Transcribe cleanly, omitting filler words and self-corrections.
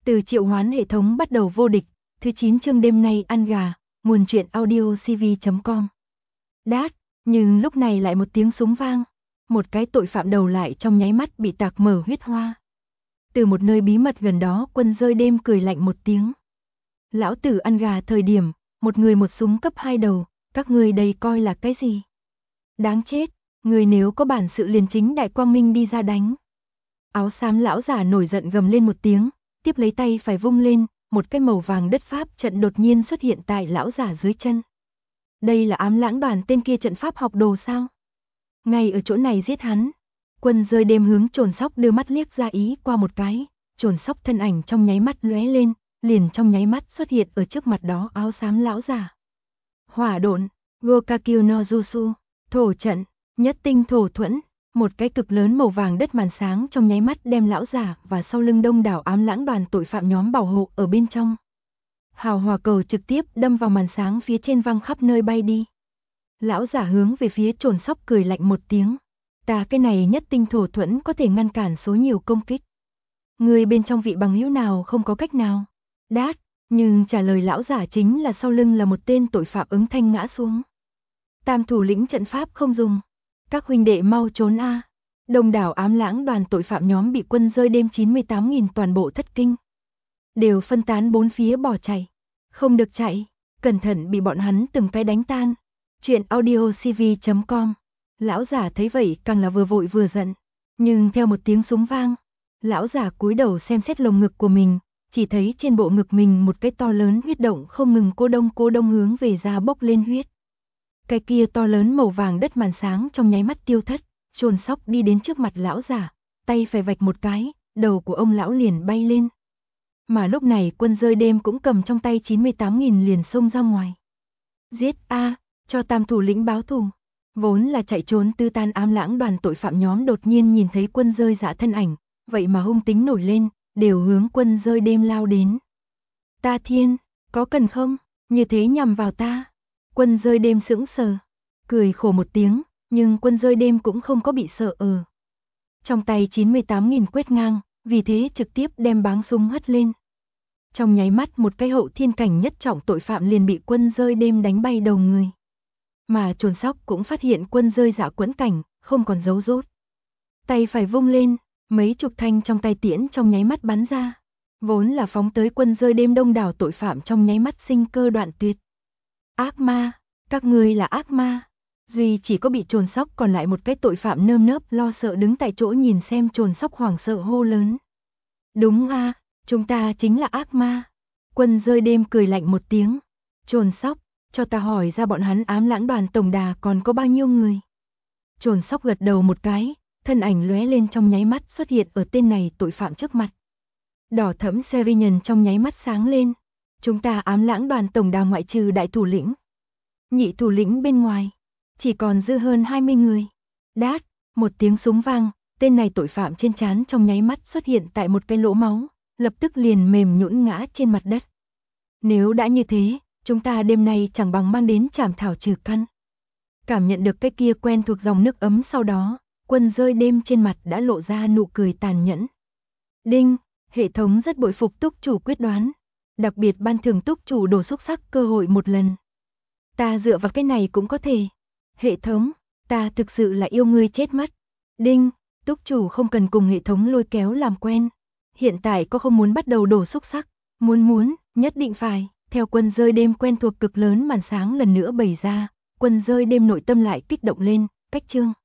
Từ triệu hoán hệ thống bắt đầu vô địch, thứ 9 chương đêm nay ăn gà, nguồn truyện audio cv.com. Đát, nhưng lúc này lại một tiếng súng vang, một cái tội phạm đầu lại trong nháy mắt bị tạc mở huyết hoa. Từ một nơi bí mật gần đó Quân rơi đêm cười lạnh một tiếng. Lão tử ăn gà thời điểm, một người một súng cấp 2 đầu, các ngươi đây coi là cái gì? Đáng chết, người nếu có bản sự liền chính đại quang minh đi ra đánh. Áo xám lão giả nổi giận gầm lên một tiếng, tiếp lấy tay phải vung lên, một cái màu vàng đất pháp trận đột nhiên xuất hiện tại lão giả dưới chân. Đây là Ám Lãng Đoàn tên kia trận pháp học đồ sao? Ngay ở chỗ này giết hắn. Quân rơi đêm hướng Trồn Sóc đưa mắt liếc ra ý qua một cái, Trồn Sóc thân ảnh trong nháy mắt lóe lên, liền trong nháy mắt xuất hiện ở trước mặt đó áo xám lão giả. Hỏa độn, Gokakyu no Jutsu, thổ trận, nhất tinh thổ thuẫn, một cái cực lớn màu vàng đất màn sáng trong nháy mắt đem lão giả và sau lưng đông đảo Ám Lãng Đoàn tội phạm nhóm bảo hộ ở bên trong. Hào hỏa cầu trực tiếp đâm vào màn sáng phía trên văng khắp nơi bay đi. Lão giả hướng về phía Trồn Sóc cười lạnh một tiếng. Ta cái này nhất tinh thổ thuẫn có thể ngăn cản số nhiều công kích. Người bên trong vị bằng hữu nào không có cách nào? Đát, nhưng trả lời lão giả chính là sau lưng là một tên tội phạm ứng thanh ngã xuống. Tam thủ lĩnh trận pháp không dùng. Các huynh đệ mau trốn a. Đông đảo Ám Lãng Đoàn tội phạm nhóm bị Quân rơi đêm 98.000 toàn bộ thất kinh. Đều phân tán bốn phía bỏ chạy. Không được chạy, cẩn thận bị bọn hắn từng cái đánh tan. Chuyện audio cv.com. Lão giả thấy vậy càng là vừa vội vừa giận. Nhưng theo một tiếng súng vang, lão giả cúi đầu xem xét lồng ngực của mình, chỉ thấy trên bộ ngực mình một cái to lớn huyết động không ngừng cô đông hướng về ra bốc lên huyết. Cái kia to lớn màu vàng đất màn sáng trong nháy mắt tiêu thất, Trồn Sóc đi đến trước mặt lão giả, tay phải vạch một cái, đầu của ông lão liền bay lên. Mà lúc này Quân rơi đêm cũng cầm trong tay 98.000 liền xông ra ngoài. Giết a, cho tam thủ lĩnh báo thù. Vốn là chạy trốn tư tan Ám Lãng Đoàn tội phạm nhóm đột nhiên nhìn thấy Quân rơi dạ thân ảnh, vậy mà hung tính nổi lên, đều hướng Quân rơi đêm lao đến. Ta thiên, có cần không, như thế nhằm vào ta. Quân rơi đêm sững sờ, cười khổ một tiếng, nhưng Quân rơi đêm cũng không có bị sợ Trong tay 98.000 quét ngang, vì thế trực tiếp đem báng súng hất lên. Trong nháy mắt một cái hậu thiên cảnh nhất trọng tội phạm liền bị Quân rơi đêm đánh bay đầu người. Mà Trồn Sóc cũng phát hiện Quân rơi dạ quẫn cảnh, không còn giấu rốt. Tay phải vung lên, mấy chục thanh trong tay tiễn trong nháy mắt bắn ra. Vốn là phóng tới Quân rơi đêm đông đảo tội phạm trong nháy mắt sinh cơ đoạn tuyệt. Ác ma, các ngươi là ác ma. Duy chỉ có bị Trồn Sóc còn lại một cái tội phạm nơm nớp lo sợ đứng tại chỗ nhìn xem Trồn Sóc hoảng sợ hô lớn. Đúng a, chúng ta chính là ác ma. Quân rơi đêm cười lạnh một tiếng. Trồn Sóc, cho ta hỏi ra bọn hắn Ám Lãng Đoàn tổng đà còn có bao nhiêu người? Trồn Sóc gật đầu một cái, thân ảnh lóe lên trong nháy mắt xuất hiện ở tên này tội phạm trước mặt. Đỏ thẫm Serian trong nháy mắt sáng lên. Chúng ta Ám Lãng Đoàn tổng đà ngoại trừ đại thủ lĩnh, nhị thủ lĩnh bên ngoài, chỉ còn dư hơn 20 người. Đát, một tiếng súng vang, tên này tội phạm trên trán trong nháy mắt xuất hiện tại một cái lỗ máu, lập tức liền mềm nhũn ngã trên mặt đất. Nếu đã như thế, chúng ta đêm nay chẳng bằng mang đến trảm thảo trừ căn. Cảm nhận được cái kia quen thuộc dòng nước ấm sau đó, Quân rơi đêm trên mặt đã lộ ra nụ cười tàn nhẫn. Đinh, hệ thống rất bội phục túc chủ quyết đoán. Đặc biệt ban thưởng túc chủ đồ xúc sắc cơ hội một lần. Ta dựa vào cái này cũng có thể. Hệ thống, ta thực sự là yêu ngươi chết mất. Đinh, túc chủ không cần cùng hệ thống lôi kéo làm quen. Hiện tại có không muốn bắt đầu đổ xúc sắc. Muốn, nhất định phải. Theo Quân rơi đêm quen thuộc cực lớn màn sáng lần nữa bày ra, Quân rơi đêm nội tâm lại kích động lên, cách chương.